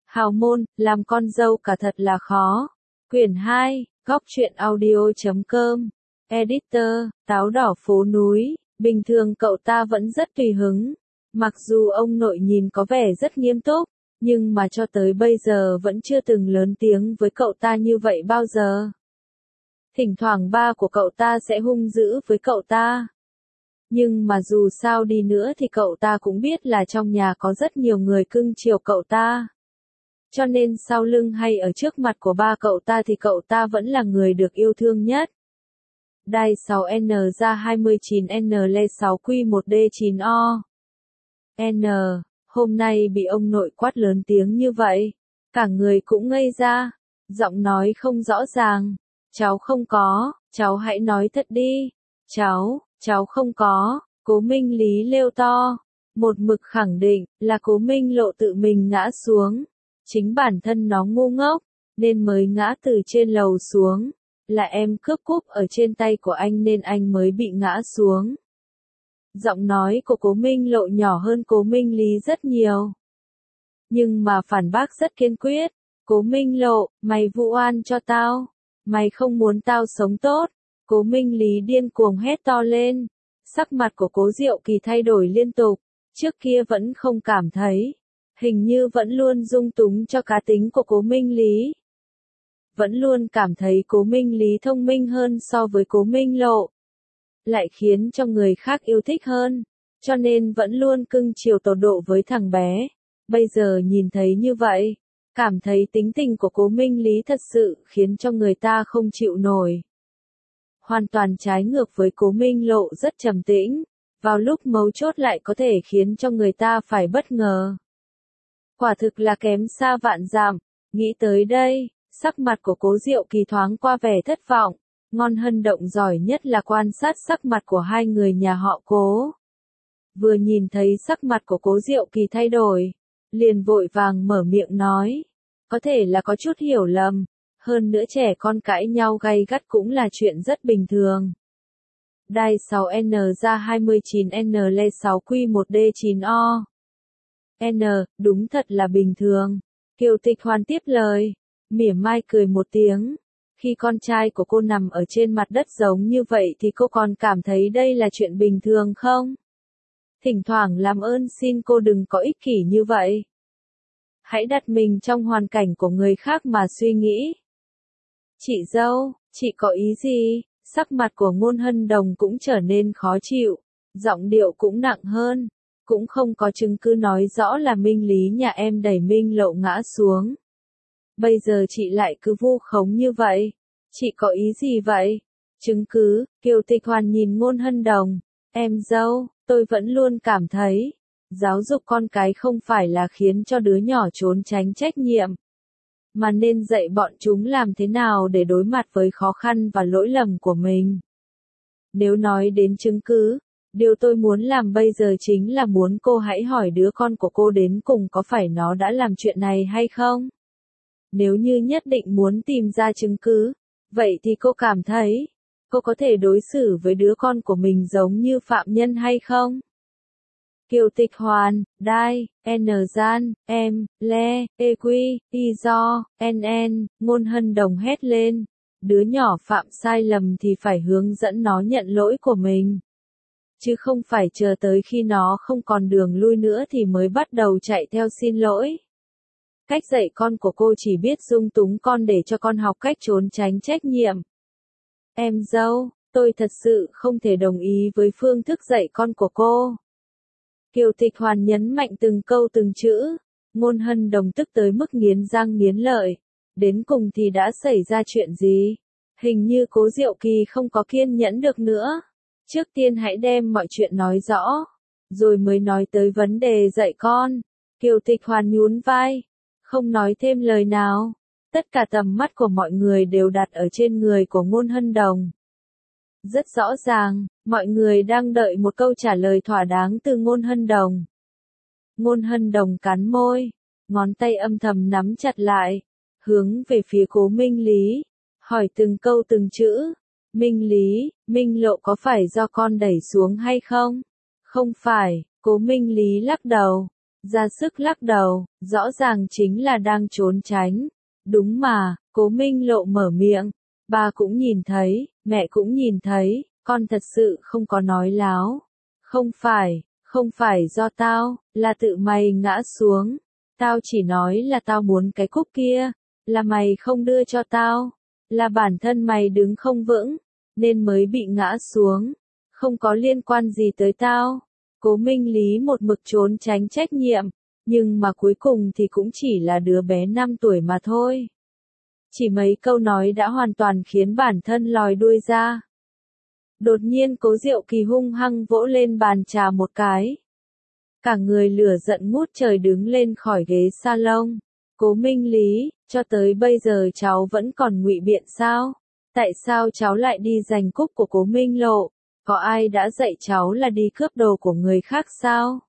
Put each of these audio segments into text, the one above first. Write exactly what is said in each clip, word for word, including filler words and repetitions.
Hào môn, làm con dâu cả thật là khó. Quyển hai, góc truyện audio chấm com. Editor, táo đỏ phố núi, bình thường cậu ta vẫn rất tùy hứng. Mặc dù ông nội nhìn có vẻ rất nghiêm túc, nhưng mà cho tới bây giờ vẫn chưa từng lớn tiếng với cậu ta như vậy bao giờ. Thỉnh thoảng ba của cậu ta sẽ hung dữ với cậu ta. Nhưng mà dù sao đi nữa thì cậu ta cũng biết là trong nhà có rất nhiều người cưng chiều cậu ta. Cho nên sau lưng hay ở trước mặt của ba cậu ta thì cậu ta vẫn là người được yêu thương nhất. Đai sáu N ra hai mươi chín N lê sáu Q một D chín O. N, hôm nay bị ông nội quát lớn tiếng như vậy. Cả người cũng ngây ra. Giọng nói không rõ ràng. Cháu không có, cháu hãy nói thật đi. Cháu, cháu không có, Cố Minh Lý lêu to. Một mực khẳng định là Cố Minh Lộ tự mình ngã xuống. Chính bản thân nó ngu ngốc, nên mới ngã từ trên lầu xuống. Là em cướp cúp ở trên tay của anh nên anh mới bị ngã xuống. Giọng nói của Cố Minh Lộ nhỏ hơn Cố Minh Lý rất nhiều. Nhưng mà phản bác rất kiên quyết. Cố Minh Lộ, mày vu oan cho tao. Mày không muốn tao sống tốt. Cố Minh Lý điên cuồng hét to lên. Sắc mặt của Cố Diệu Kỳ thay đổi liên tục. Trước kia vẫn không cảm thấy. Hình như vẫn luôn dung túng cho cá tính của Cố Minh Lý. Vẫn luôn cảm thấy Cố Minh Lý thông minh hơn so với Cố Minh Lộ. Lại khiến cho người khác yêu thích hơn. Cho nên vẫn luôn cưng chiều tột độ với thằng bé. Bây giờ nhìn thấy như vậy. Cảm thấy tính tình của Cố Minh Lý thật sự khiến cho người ta không chịu nổi. Hoàn toàn trái ngược với Cố Minh Lộ rất trầm tĩnh. Vào lúc mấu chốt lại có thể khiến cho người ta phải bất ngờ. Quả thực là kém xa vạn dặm. Nghĩ tới đây, sắc mặt của Cố Diệu Kỳ thoáng qua vẻ thất vọng. Ngon Hân Động giỏi nhất là quan sát sắc mặt của hai người nhà họ Cố. Vừa nhìn thấy sắc mặt của Cố Diệu Kỳ thay đổi, liền vội vàng mở miệng nói. Có thể là có chút hiểu lầm. Hơn nữa trẻ con cãi nhau gay gắt cũng là chuyện rất bình thường. Đai sáu N ra hai mươi chín N lê sáu Q một D chín O. N, đúng thật là bình thường. Kiều Tịch Hoàn tiếp lời, mỉa mai cười một tiếng. Khi con trai của cô nằm ở trên mặt đất giống như vậy thì cô còn cảm thấy đây là chuyện bình thường không? Thỉnh thoảng làm ơn xin cô đừng có ích kỷ như vậy. Hãy đặt mình trong hoàn cảnh của người khác mà suy nghĩ. Chị dâu, chị có ý gì? Sắc mặt của Ngôn Hân Đồng cũng trở nên khó chịu, giọng điệu cũng nặng hơn. Cũng không có chứng cứ nói rõ là Minh Lý nhà em đẩy Minh Lộ ngã xuống. Bây giờ chị lại cứ vu khống như vậy. Chị có ý gì vậy? Chứng cứ, Kiều Tịch Hoàn nhìn Ngôn Hân Đồng. Em dâu, tôi vẫn luôn cảm thấy, giáo dục con cái không phải là khiến cho đứa nhỏ trốn tránh trách nhiệm. Mà nên dạy bọn chúng làm thế nào để đối mặt với khó khăn và lỗi lầm của mình. Nếu nói đến chứng cứ, điều tôi muốn làm bây giờ chính là muốn cô hãy hỏi đứa con của cô đến cùng có phải nó đã làm chuyện này hay không? Nếu như nhất định muốn tìm ra chứng cứ, vậy thì cô cảm thấy, cô có thể đối xử với đứa con của mình giống như phạm nhân hay không? Kiều Tịch Hoàn, Đai, N Gian, Em, Le, E Quy, Y Do, N N, Ngôn Hân Đồng hét lên. Đứa nhỏ phạm sai lầm thì phải hướng dẫn nó nhận lỗi của mình. Chứ không phải chờ tới khi nó không còn đường lui nữa thì mới bắt đầu chạy theo xin lỗi. Cách dạy con của cô chỉ biết dung túng con để cho con học cách trốn tránh trách nhiệm. Em dâu, tôi thật sự không thể đồng ý với phương thức dạy con của cô. Kiều Tịch Hoàn nhấn mạnh từng câu từng chữ. Ngôn Hân Đồng tức tới mức nghiến răng nghiến lợi. Đến cùng thì đã xảy ra chuyện gì? Hình như Cố Diệu Kỳ không có kiên nhẫn được nữa. Trước tiên hãy đem mọi chuyện nói rõ, rồi mới nói tới vấn đề dạy con. Kiều Tịch Hoàn nhún vai, không nói thêm lời nào. Tất cả tầm mắt của mọi người đều đặt ở trên người của Ngôn Hân Đồng. Rất rõ ràng, mọi người đang đợi một câu trả lời thỏa đáng từ Ngôn Hân Đồng. Ngôn Hân Đồng cắn môi, ngón tay âm thầm nắm chặt lại, hướng về phía Cố Minh Lý, hỏi từng câu từng chữ. Minh Lý, Minh Lộ có phải do con đẩy xuống hay không? Không phải, Cố Minh Lý lắc đầu. ra sức lắc đầu, rõ ràng chính là đang trốn tránh. Đúng mà, Cố Minh Lộ mở miệng, ba cũng nhìn thấy, mẹ cũng nhìn thấy, con thật sự không có nói láo. Không phải, không phải do tao, là tự mày ngã xuống. Tao chỉ nói là tao muốn cái cúc kia, là mày không đưa cho tao, là bản thân mày đứng không vững, nên mới bị ngã xuống, không có liên quan gì tới tao. Cố Minh Lý một mực trốn tránh trách nhiệm, nhưng mà cuối cùng thì cũng chỉ là đứa bé năm tuổi mà thôi. Chỉ mấy câu nói đã hoàn toàn khiến bản thân lòi đuôi ra. Đột nhiên Cố Diệu Kỳ hung hăng vỗ lên bàn trà một cái. Cả người lửa giận ngút trời đứng lên khỏi ghế salon. Cố Minh Lý, cho tới bây giờ cháu vẫn còn ngụy biện sao? Tại sao cháu lại đi giành cúc của Cố Minh Lộ? Có ai đã dạy cháu là đi cướp đồ của người khác sao?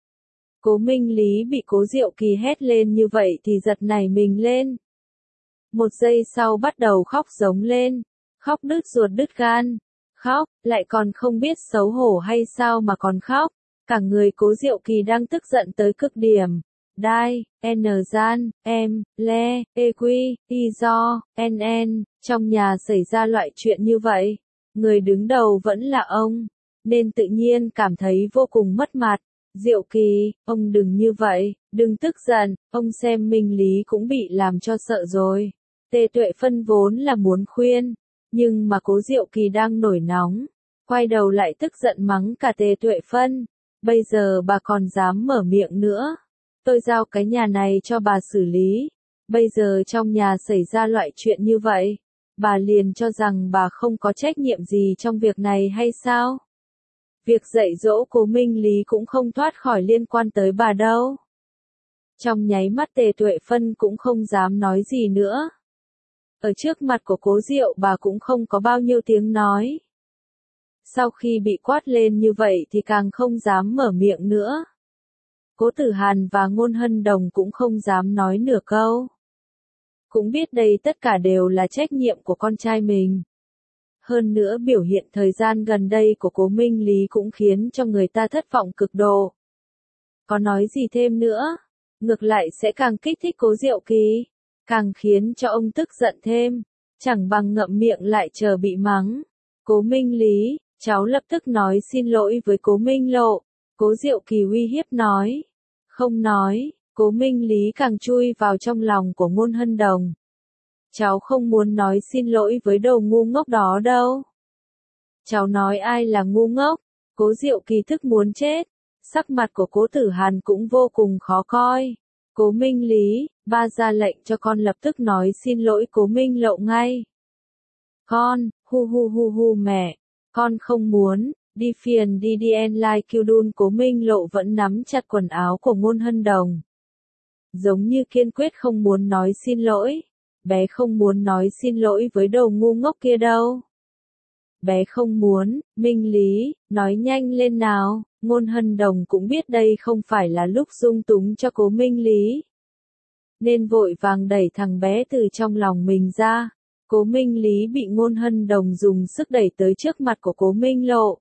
Cố Minh Lý bị Cố Diệu Kỳ hét lên như vậy thì giật nảy mình lên. Một giây sau bắt đầu khóc giống lên, khóc đứt ruột đứt gan, khóc, lại còn không biết xấu hổ hay sao mà còn khóc. Cả người Cố Diệu Kỳ đang tức giận tới cực điểm. Đai, N gian, em, le, e quy, y do, nn, trong nhà xảy ra loại chuyện như vậy. Người đứng đầu vẫn là ông, nên tự nhiên cảm thấy vô cùng mất mặt. Diệu Kỳ, ông đừng như vậy, đừng tức giận, ông xem Minh Lý cũng bị làm cho sợ rồi. Tề Tuệ Phân vốn là muốn khuyên, nhưng mà Cố Diệu Kỳ đang nổi nóng, quay đầu lại tức giận mắng cả Tề Tuệ Phân. Bây giờ bà còn dám mở miệng nữa. Tôi giao cái nhà này cho bà xử lý. Bây giờ trong nhà xảy ra loại chuyện như vậy, bà liền cho rằng bà không có trách nhiệm gì trong việc này hay sao? Việc dạy dỗ Cố Minh Lý cũng không thoát khỏi liên quan tới bà đâu. Trong nháy mắt Tề Tuệ Phân cũng không dám nói gì nữa. Ở trước mặt của Cố Diệu bà cũng không có bao nhiêu tiếng nói. Sau khi bị quát lên như vậy thì càng không dám mở miệng nữa. Cố Tử Hàn và Ngôn Hân Đồng cũng không dám nói nửa câu. Cũng biết đây tất cả đều là trách nhiệm của con trai mình. Hơn nữa biểu hiện thời gian gần đây của Cố Minh Lý cũng khiến cho người ta thất vọng cực độ. Có nói gì thêm nữa, ngược lại sẽ càng kích thích Cố Diệu Kỳ, càng khiến cho ông tức giận thêm, chẳng bằng ngậm miệng lại chờ bị mắng. Cố Minh Lý, cháu lập tức nói xin lỗi với Cố Minh Lộ. Cố Diệu Kỳ uy hiếp nói. Không nói, Cố Minh Lý càng chui vào trong lòng của Ngôn Hân Đồng. Cháu không muốn nói xin lỗi với đồ ngu ngốc đó đâu. Cháu nói ai là ngu ngốc? Cố Diệu Kỳ thức muốn chết. Sắc mặt của Cố Tử Hàn cũng vô cùng khó coi. Cố Minh Lý, ba ra lệnh cho con lập tức nói xin lỗi Cố Minh Lộ ngay. Con, hu hu hu hu mẹ, con không muốn. Đi phiền đi đi en lai kêu đun. Cố Minh Lộ vẫn nắm chặt quần áo của Ngôn Hân Đồng. Giống như kiên quyết không muốn nói xin lỗi. Bé không muốn nói xin lỗi với đồ ngu ngốc kia đâu. Bé không muốn, Minh Lý, nói nhanh lên nào. Ngôn Hân Đồng cũng biết đây không phải là lúc dung túng cho Cố Minh Lý, nên vội vàng đẩy thằng bé từ trong lòng mình ra. Cố Minh Lý bị Ngôn Hân Đồng dùng sức đẩy tới trước mặt của Cố Minh Lộ.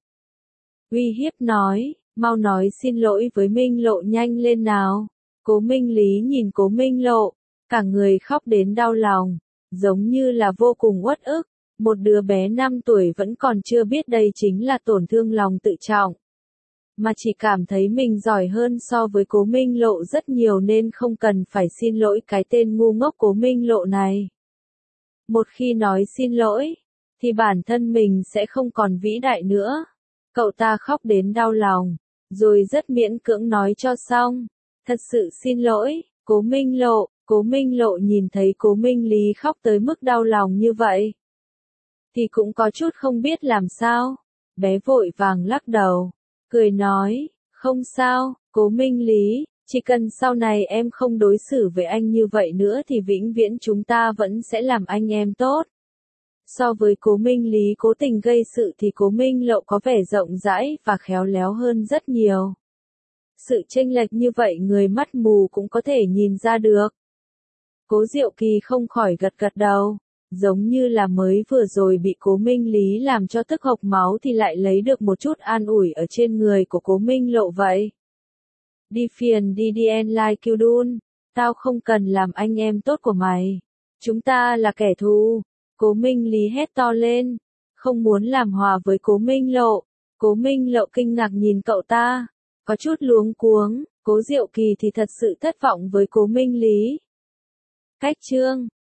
Uy hiếp nói, mau nói xin lỗi với Minh Lộ nhanh lên nào. Cố Minh Lý nhìn Cố Minh Lộ, cả người khóc đến đau lòng, giống như là vô cùng uất ức. Một đứa bé năm tuổi vẫn còn chưa biết đây chính là tổn thương lòng tự trọng, mà chỉ cảm thấy mình giỏi hơn so với Cố Minh Lộ rất nhiều nên không cần phải xin lỗi cái tên ngu ngốc Cố Minh Lộ này. Một khi nói xin lỗi, thì bản thân mình sẽ không còn vĩ đại nữa. Cậu ta khóc đến đau lòng, rồi rất miễn cưỡng nói cho xong. Thật sự xin lỗi, Cố Minh Lộ. Cố Minh Lộ nhìn thấy Cố Minh Lý khóc tới mức đau lòng như vậy, thì cũng có chút không biết làm sao. Bé vội vàng lắc đầu, cười nói, không sao, Cố Minh Lý, chỉ cần sau này em không đối xử với anh như vậy nữa thì vĩnh viễn chúng ta vẫn sẽ làm anh em tốt. So với Cố Minh Lý cố tình gây sự thì Cố Minh Lộ có vẻ rộng rãi và khéo léo hơn rất nhiều. Sự chênh lệch như vậy người mắt mù cũng có thể nhìn ra được. Cố Diệu Kỳ không khỏi gật gật đầu, giống như là mới vừa rồi bị Cố Minh Lý làm cho tức hộc máu thì lại lấy được một chút an ủi ở trên người của Cố Minh Lộ vậy. Đi phiền đi đi en lai kiêu đun, tao không cần làm anh em tốt của mày. Chúng ta là kẻ thù. Cố Minh Lý hét to lên, không muốn làm hòa với Cố Minh Lộ. Cố Minh Lộ kinh ngạc nhìn cậu ta, có chút luống cuống, Cố Diệu Kỳ thì thật sự thất vọng với Cố Minh Lý. Cách chương